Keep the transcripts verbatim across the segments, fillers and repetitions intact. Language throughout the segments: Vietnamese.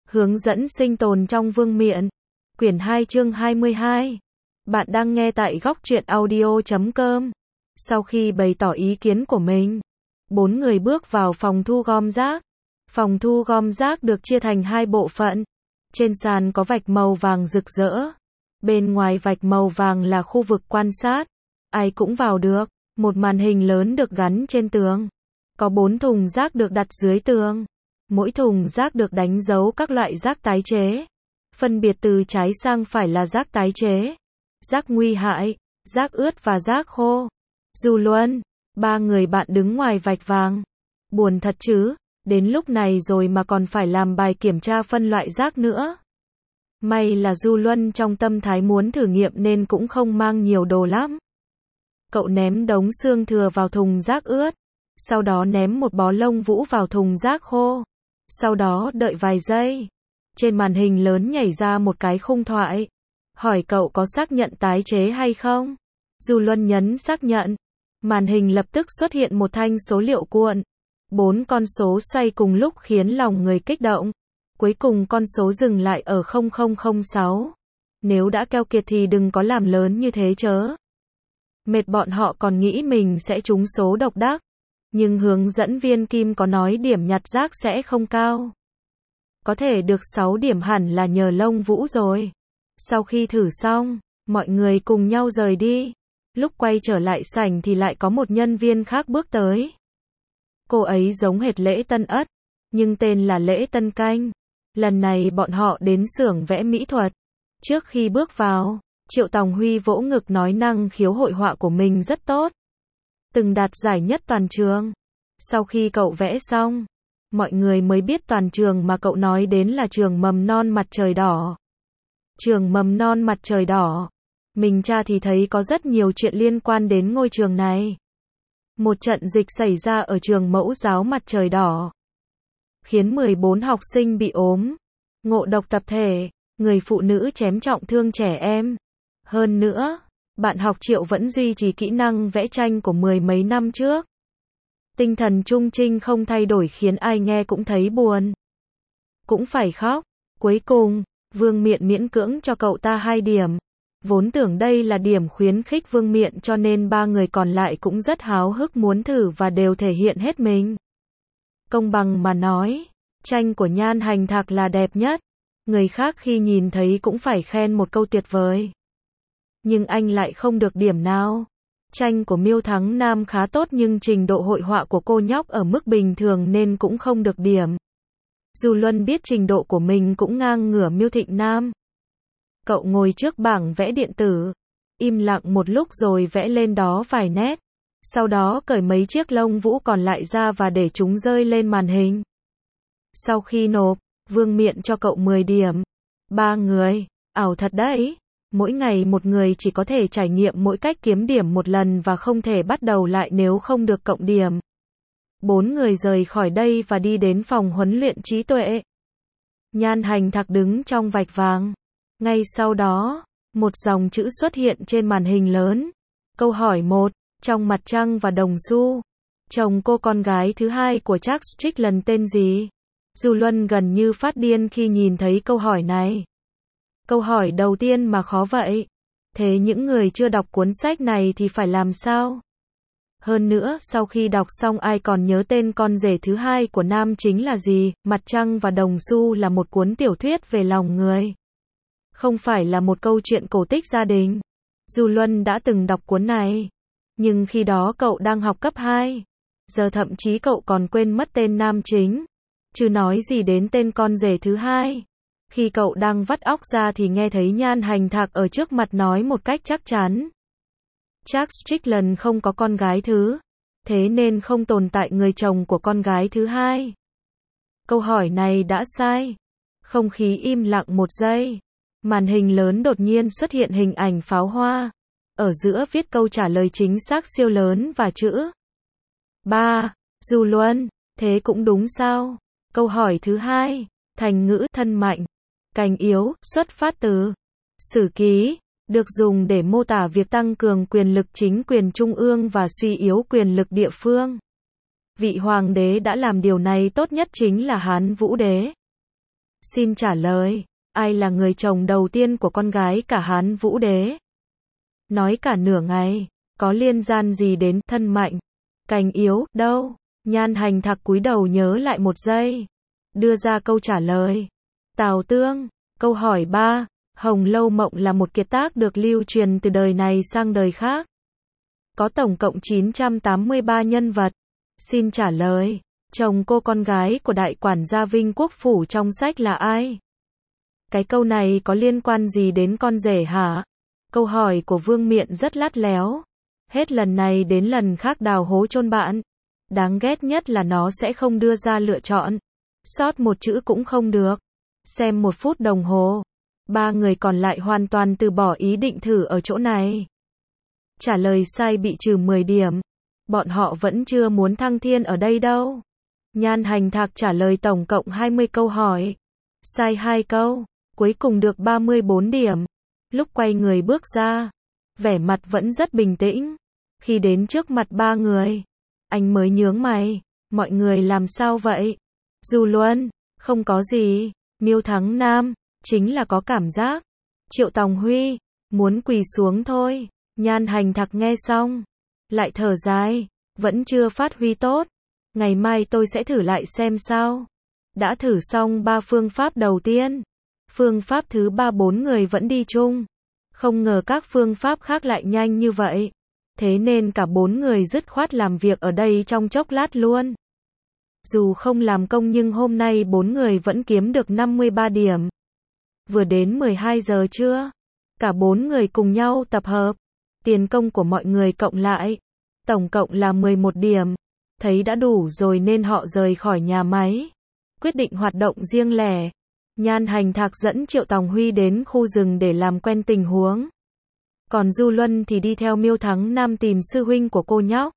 Hướng dẫn sinh tồn trong vương miện. Quyển hai chương hai mươi hai. Bạn đang nghe tại góc truyện audio chấm com. Sau khi bày tỏ ý kiến của mình, bốn người bước vào phòng thu gom rác. Phòng thu gom rác được chia thành hai bộ phận. Trên sàn có vạch màu vàng rực rỡ. Bên ngoài vạch màu vàng là khu vực quan sát. Ai cũng vào được. Một màn hình lớn được gắn trên tường. Có bốn thùng rác được đặt dưới tường. Mỗi thùng rác được đánh dấu các loại rác tái chế. Phân biệt từ trái sang phải là rác tái chế, rác nguy hại, rác ướt và rác khô. Du Luân, ba người bạn đứng ngoài vạch vàng. Buồn thật chứ, đến lúc này rồi mà còn phải làm bài kiểm tra phân loại rác nữa. May là Du Luân trong tâm thái muốn thử nghiệm nên cũng không mang nhiều đồ lắm. Cậu ném đống xương thừa vào thùng rác ướt, sau đó ném một bó lông vũ vào thùng rác khô. Sau đó đợi vài giây. Trên màn hình lớn nhảy ra một cái khung thoại. Hỏi cậu có xác nhận tái chế hay không? Du Luân nhấn xác nhận. Màn hình lập tức xuất hiện một thanh số liệu cuộn. Bốn con số xoay cùng lúc khiến lòng người kích động. Cuối cùng con số dừng lại ở không không không sáu. Nếu đã keo kiệt thì đừng có làm lớn như thế chớ. Mệt bọn họ còn nghĩ mình sẽ trúng số độc đắc. Nhưng hướng dẫn viên Kim có nói điểm nhặt rác sẽ không cao. Có thể được sáu điểm hẳn là nhờ lông vũ rồi. Sau khi thử xong, mọi người cùng nhau rời đi. Lúc quay trở lại sảnh thì lại có một nhân viên khác bước tới. Cô ấy giống hệt Lễ Tân Ất, nhưng tên là Lễ Tân Canh. Lần này bọn họ đến xưởng vẽ mỹ thuật. Trước khi bước vào, Triệu Tòng Huy vỗ ngực nói năng khiếu hội họa của mình rất tốt. Từng đạt giải nhất toàn trường. Sau khi cậu vẽ xong, mọi người mới biết toàn trường mà cậu nói đến là trường mầm non Mặt Trời Đỏ. Trường mầm non Mặt Trời Đỏ. Mình tra thì thấy có rất nhiều chuyện liên quan đến ngôi trường này. Một trận dịch xảy ra ở trường mẫu giáo Mặt Trời Đỏ, khiến mười bốn học sinh bị ốm, ngộ độc tập thể, người phụ nữ chém trọng thương trẻ em. Hơn nữa, bạn học Triệu vẫn duy trì kỹ năng vẽ tranh của mười mấy năm trước. Tinh thần trung trinh không thay đổi khiến ai nghe cũng thấy buồn. Cũng phải khóc. Cuối cùng, Vương Miện miễn cưỡng cho cậu ta hai điểm. Vốn tưởng đây là điểm khuyến khích Vương Miện cho nên ba người còn lại cũng rất háo hức muốn thử và đều thể hiện hết mình. Công bằng mà nói, tranh của Nhan Hành Thạc là đẹp nhất. Người khác khi nhìn thấy cũng phải khen một câu tuyệt vời. Nhưng anh lại không được điểm nào. Tranh của Miêu Thắng Nam khá tốt nhưng trình độ hội họa của cô nhóc ở mức bình thường nên cũng không được điểm. Du Luân biết trình độ của mình cũng ngang ngửa Miêu Thịnh Nam. Cậu ngồi trước bảng vẽ điện tử, im lặng một lúc rồi vẽ lên đó vài nét. Sau đó cởi mấy chiếc lông vũ còn lại ra và để chúng rơi lên màn hình. Sau khi nộp, Vương Miện cho cậu mười điểm. Ba người, ảo thật đấy. Mỗi ngày một người chỉ có thể trải nghiệm mỗi cách kiếm điểm một lần và không thể bắt đầu lại nếu không được cộng điểm. Bốn người rời khỏi đây và đi đến phòng huấn luyện trí tuệ. Nhan Hành Thạc đứng trong vạch vàng. Ngay sau đó, một dòng chữ xuất hiện trên màn hình lớn. Câu hỏi một, trong Mặt Trăng và Đồng Xu, chồng cô con gái thứ hai của Jack Strickland tên gì? Du Luân gần như phát điên khi nhìn thấy câu hỏi này. Câu hỏi đầu tiên mà khó vậy. Thế những người chưa đọc cuốn sách này thì phải làm sao? Hơn nữa, sau khi đọc xong ai còn nhớ tên con rể thứ hai của nam chính là gì? Mặt Trăng và Đồng Xu là một cuốn tiểu thuyết về lòng người. Không phải là một câu chuyện cổ tích gia đình. Du Luân đã từng đọc cuốn này. Nhưng khi đó cậu đang học cấp hai. Giờ thậm chí cậu còn quên mất tên nam chính. Chứ nói gì đến tên con rể thứ hai. Khi cậu đang vắt óc ra thì nghe thấy Nhan Hành Thạc ở trước mặt nói một cách chắc chắn. Jack Strickland không có con gái thứ. Thế nên không tồn tại người chồng của con gái thứ hai. Câu hỏi này đã sai. Không khí im lặng một giây. Màn hình lớn đột nhiên xuất hiện hình ảnh pháo hoa. Ở giữa viết câu trả lời chính xác siêu lớn và chữ ba. Du Luân, thế cũng đúng sao? Câu hỏi thứ hai. Thành ngữ thân mạnh, cành yếu, xuất phát từ Sử Ký, được dùng để mô tả việc tăng cường quyền lực chính quyền trung ương và suy yếu quyền lực địa phương. Vị hoàng đế đã làm điều này tốt nhất chính là Hán Vũ Đế. Xin trả lời, ai là người chồng đầu tiên của con gái cả Hán Vũ Đế? Nói cả nửa ngày, có liên gian gì đến thân mạnh, cành yếu, đâu? Nhan Hành Thạc cúi đầu nhớ lại một giây, đưa ra câu trả lời. Tào Tương, câu hỏi ba, Hồng Lâu Mộng là một kiệt tác được lưu truyền từ đời này sang đời khác. Có tổng cộng chín trăm tám mươi ba nhân vật. Xin trả lời, chồng cô con gái của đại quản gia Vinh Quốc Phủ trong sách là ai? Cái câu này có liên quan gì đến con rể hả? Câu hỏi của Vương Miện rất lắt léo. Hết lần này đến lần khác đào hố chôn bạn. Đáng ghét nhất là nó sẽ không đưa ra lựa chọn. Sót một chữ cũng không được. Xem một phút đồng hồ. Ba người còn lại hoàn toàn từ bỏ ý định thử ở chỗ này. Trả lời sai bị trừ mười điểm. Bọn họ vẫn chưa muốn thăng thiên ở đây đâu. Nhan Hành Thạc trả lời tổng cộng hai mươi câu hỏi. Sai hai câu. Cuối cùng được ba mươi bốn điểm. Lúc quay người bước ra, vẻ mặt vẫn rất bình tĩnh. Khi đến trước mặt ba người, anh mới nhướng mày. Mọi người làm sao vậy? Du Luân, không có gì. Miêu Thắng Nam, chính là có cảm giác. Triệu Tòng Huy, muốn quỳ xuống thôi. Nhan Hành Thạc nghe xong, lại thở dài, vẫn chưa phát huy tốt. Ngày mai tôi sẽ thử lại xem sao. Đã thử xong ba phương pháp đầu tiên. Phương pháp thứ ba bốn người vẫn đi chung. Không ngờ các phương pháp khác lại nhanh như vậy. Thế nên cả bốn người dứt khoát làm việc ở đây trong chốc lát luôn. Dù không làm công nhưng hôm nay bốn người vẫn kiếm được năm mươi ba điểm. Vừa đến mười hai giờ trưa, cả bốn người cùng nhau tập hợp. Tiền công của mọi người cộng lại, tổng cộng là mười một điểm. Thấy đã đủ rồi nên họ rời khỏi nhà máy. Quyết định hoạt động riêng lẻ. Nhan Hành Thạc dẫn Triệu Tòng Huy đến khu rừng để làm quen tình huống. Còn Du Luân thì đi theo Miêu Thắng Nam tìm sư huynh của cô nhóc.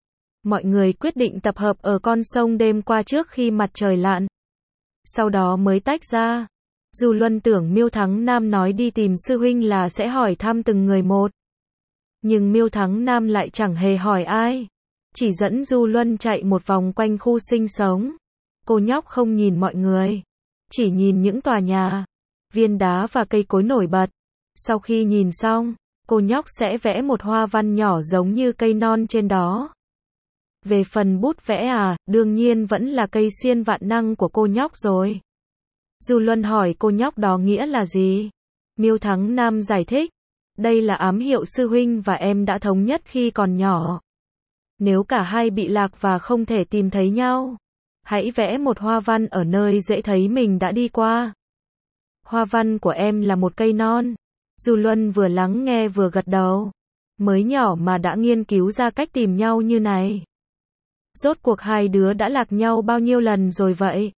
Mọi người quyết định tập hợp ở con sông đêm qua trước khi mặt trời lặn. Sau đó mới tách ra. Du Luân tưởng Miêu Thắng Nam nói đi tìm sư huynh là sẽ hỏi thăm từng người một. Nhưng Miêu Thắng Nam lại chẳng hề hỏi ai. Chỉ dẫn Du Luân chạy một vòng quanh khu sinh sống. Cô nhóc không nhìn mọi người. Chỉ nhìn những tòa nhà, viên đá và cây cối nổi bật. Sau khi nhìn xong, cô nhóc sẽ vẽ một hoa văn nhỏ giống như cây non trên đó. Về phần bút vẽ à, đương nhiên vẫn là cây xiên vạn năng của cô nhóc rồi. Du Luân hỏi cô nhóc đó nghĩa là gì? Miêu Thắng Nam giải thích. Đây là ám hiệu sư huynh và em đã thống nhất khi còn nhỏ. Nếu cả hai bị lạc và không thể tìm thấy nhau, hãy vẽ một hoa văn ở nơi dễ thấy mình đã đi qua. Hoa văn của em là một cây non. Du Luân vừa lắng nghe vừa gật đầu. Mới nhỏ mà đã nghiên cứu ra cách tìm nhau như này. Rốt cuộc hai đứa đã lạc nhau bao nhiêu lần rồi vậy?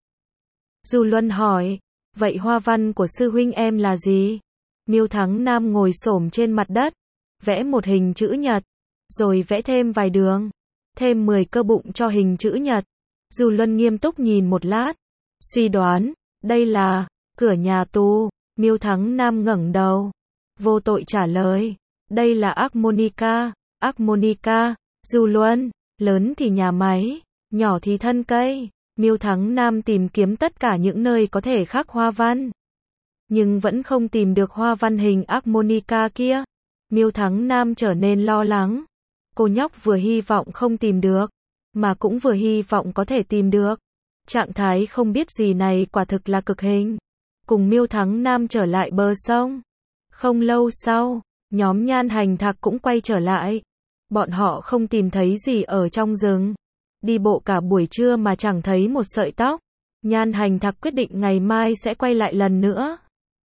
Du Luân hỏi. Vậy hoa văn của sư huynh em là gì? Miêu Thắng Nam ngồi xổm trên mặt đất, vẽ một hình chữ nhật, rồi vẽ thêm vài đường, thêm mười cơ bụng cho hình chữ nhật. Du Luân nghiêm túc nhìn một lát, suy đoán, đây là cửa nhà tù. Miêu Thắng Nam ngẩng đầu, vô tội trả lời, đây là Armonica. Armonica. Du Luân, lớn thì nhà máy, nhỏ thì thân cây. Miêu Thắng Nam tìm kiếm tất cả những nơi có thể khắc hoa văn, nhưng vẫn không tìm được hoa văn hình Armonica kia. Miêu Thắng Nam trở nên lo lắng. Cô nhóc vừa hy vọng không tìm được, mà cũng vừa hy vọng có thể tìm được. Trạng thái không biết gì này quả thực là cực hình. Cùng Miêu Thắng Nam trở lại bờ sông. Không lâu sau, nhóm Nhan Hành Thạc cũng quay trở lại. Bọn họ không tìm thấy gì ở trong rừng. Đi bộ cả buổi trưa mà chẳng thấy một sợi tóc. Nhan Hành Thạc quyết định ngày mai sẽ quay lại lần nữa.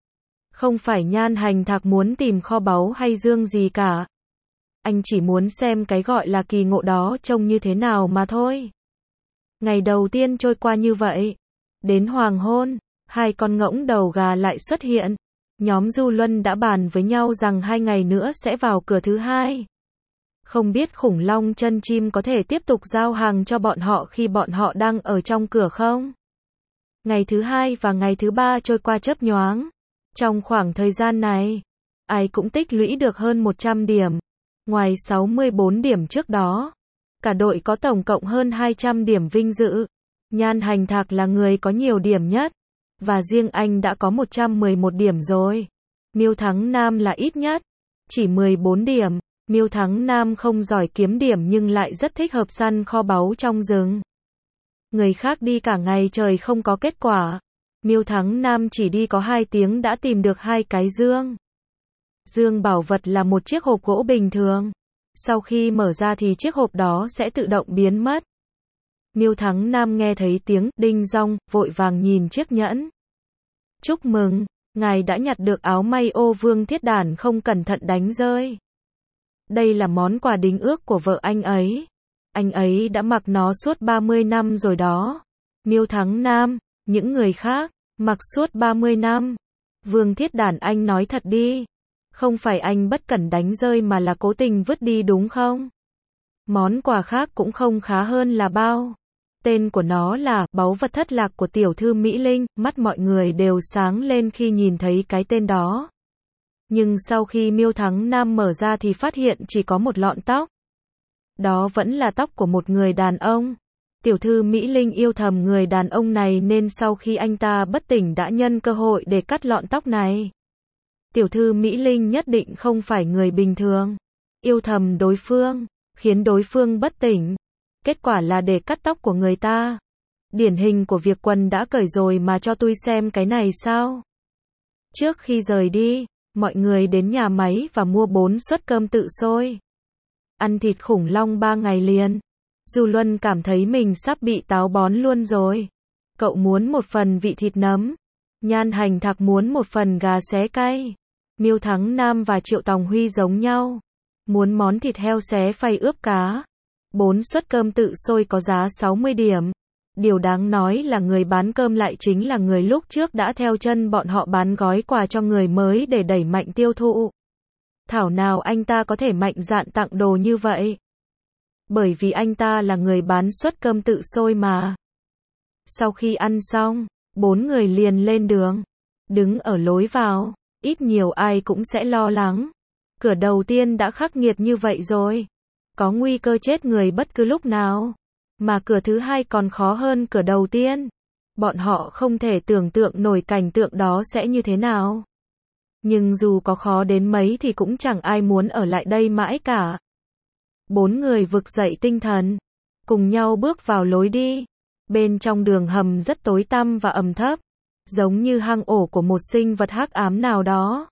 Không phải Nhan Hành Thạc muốn tìm kho báu hay dương gì cả. Anh chỉ muốn xem cái gọi là kỳ ngộ đó trông như thế nào mà thôi. Ngày đầu tiên trôi qua như vậy. Đến hoàng hôn, hai con ngỗng đầu gà lại xuất hiện. Nhóm Du Luân đã bàn với nhau rằng hai ngày nữa sẽ vào cửa thứ hai. Không biết khủng long chân chim có thể tiếp tục giao hàng cho bọn họ khi bọn họ đang ở trong cửa không? Ngày thứ hai và ngày thứ ba trôi qua chớp nhoáng. Trong khoảng thời gian này, ai cũng tích lũy được hơn một trăm điểm. Ngoài sáu mươi bốn điểm trước đó, cả đội có tổng cộng hơn hai trăm điểm vinh dự. Nhan Hành Thạc là người có nhiều điểm nhất. Và riêng anh đã có một trăm mười một điểm rồi. Miêu Thắng Nam là ít nhất, chỉ mười bốn điểm. Miêu Thắng Nam không giỏi kiếm điểm nhưng lại rất thích hợp săn kho báu trong rừng. Người khác đi cả ngày trời không có kết quả. Miêu Thắng Nam chỉ đi có hai tiếng đã tìm được hai cái dương. Dương bảo vật là một chiếc hộp gỗ bình thường. Sau khi mở ra thì chiếc hộp đó sẽ tự động biến mất. Miêu Thắng Nam nghe thấy tiếng đinh dong, vội vàng nhìn chiếc nhẫn. Chúc mừng, ngài đã nhặt được áo may ô Vương Thiết Đản không cẩn thận đánh rơi. Đây là món quà đính ước của vợ anh ấy. Anh ấy đã mặc nó suốt ba mươi năm rồi đó. Miêu Thắng Nam, những người khác, mặc suốt ba mươi năm. Vương Thiết Đản, anh nói thật đi. Không phải anh bất cẩn đánh rơi mà là cố tình vứt đi đúng không? Món quà khác cũng không khá hơn là bao. Tên của nó là báu vật thất lạc của tiểu thư Mỹ Linh. Mắt mọi người đều sáng lên khi nhìn thấy cái tên đó. Nhưng sau khi Miêu Thắng Nam mở ra thì phát hiện chỉ có một lọn tóc. Đó vẫn là tóc của một người đàn ông. Tiểu thư Mỹ Linh yêu thầm người đàn ông này nên sau khi anh ta bất tỉnh đã nhân cơ hội để cắt lọn tóc này. Tiểu thư Mỹ Linh nhất định không phải người bình thường. Yêu thầm đối phương, khiến đối phương bất tỉnh. Kết quả là để cắt tóc của người ta. Điển hình của việc quần đã cởi rồi mà cho tôi xem cái này sao. Trước khi rời đi, mọi người đến nhà máy và mua bốn suất cơm tự sôi. Ăn thịt khủng long ba ngày liền. Du Luân cảm thấy mình sắp bị táo bón luôn rồi. Cậu muốn một phần vị thịt nấm. Nhan Hành Thạc muốn một phần gà xé cay. Miêu Thắng Nam và Triệu Tòng Huy giống nhau. Muốn món thịt heo xé phay ướp cá. Bốn suất cơm tự sôi có giá sáu mươi điểm. Điều đáng nói là người bán cơm lại chính là người lúc trước đã theo chân bọn họ bán gói quà cho người mới để đẩy mạnh tiêu thụ. Thảo nào anh ta có thể mạnh dạn tặng đồ như vậy. Bởi vì anh ta là người bán suất cơm tự sôi mà. Sau khi ăn xong, bốn người liền lên đường. Đứng ở lối vào, ít nhiều ai cũng sẽ lo lắng. Cửa đầu tiên đã khắc nghiệt như vậy rồi. Có nguy cơ chết người bất cứ lúc nào. Mà cửa thứ hai còn khó hơn cửa đầu tiên. Bọn họ không thể tưởng tượng nổi cảnh tượng đó sẽ như thế nào. Nhưng dù có khó đến mấy thì cũng chẳng ai muốn ở lại đây mãi cả. Bốn người vực dậy tinh thần, cùng nhau bước vào lối đi. Bên trong đường hầm rất tối tăm và ẩm thấp, giống như hang ổ của một sinh vật hắc ám nào đó.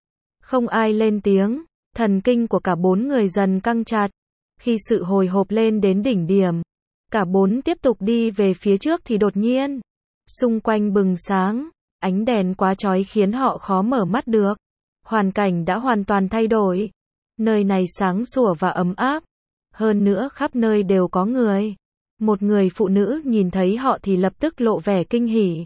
Không ai lên tiếng, thần kinh của cả bốn người dần căng chặt. Khi sự hồi hộp lên đến đỉnh điểm, cả bốn tiếp tục đi về phía trước thì đột nhiên, xung quanh bừng sáng, ánh đèn quá chói khiến họ khó mở mắt được. Hoàn cảnh đã hoàn toàn thay đổi. Nơi này sáng sủa và ấm áp. Hơn nữa khắp nơi đều có người. Một người phụ nữ nhìn thấy họ thì lập tức lộ vẻ kinh hỉ.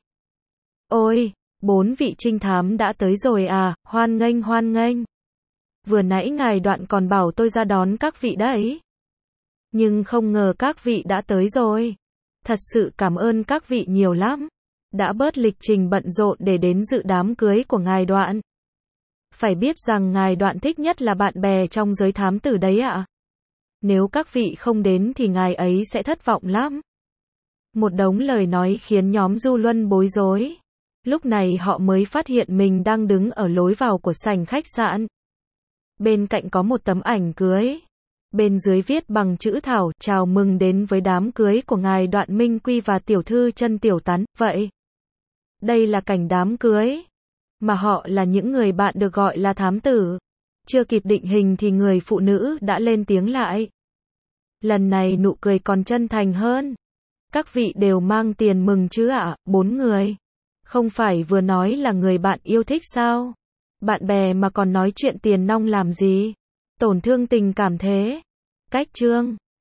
Ôi, bốn vị trinh thám đã tới rồi à, hoan nghênh hoan nghênh. Vừa nãy ngài Đoạn còn bảo tôi ra đón các vị đấy. Nhưng không ngờ các vị đã tới rồi. Thật sự cảm ơn các vị nhiều lắm. Đã bớt lịch trình bận rộn để đến dự đám cưới của ngài Đoạn. Phải biết rằng ngài Đoạn thích nhất là bạn bè trong giới thám tử đấy ạ. Nếu các vị không đến thì ngài ấy sẽ thất vọng lắm. Một đống lời nói khiến nhóm Du Luân bối rối. Lúc này họ mới phát hiện mình đang đứng ở lối vào của sảnh khách sạn. Bên cạnh có một tấm ảnh cưới. Bên dưới viết bằng chữ thảo, chào mừng đến với đám cưới của ngài Đoạn Minh Quy và tiểu thư Chân Tiểu Tán. Vậy, đây là cảnh đám cưới. Mà họ là những người bạn được gọi là thám tử. Chưa kịp định hình thì người phụ nữ đã lên tiếng lại. Lần này nụ cười còn chân thành hơn. Các vị đều mang tiền mừng chứ ạ, bốn người. Không phải vừa nói là người bạn yêu thích sao? Bạn bè mà còn nói chuyện tiền nong làm gì? Tổn thương tình cảm thế. Cách chương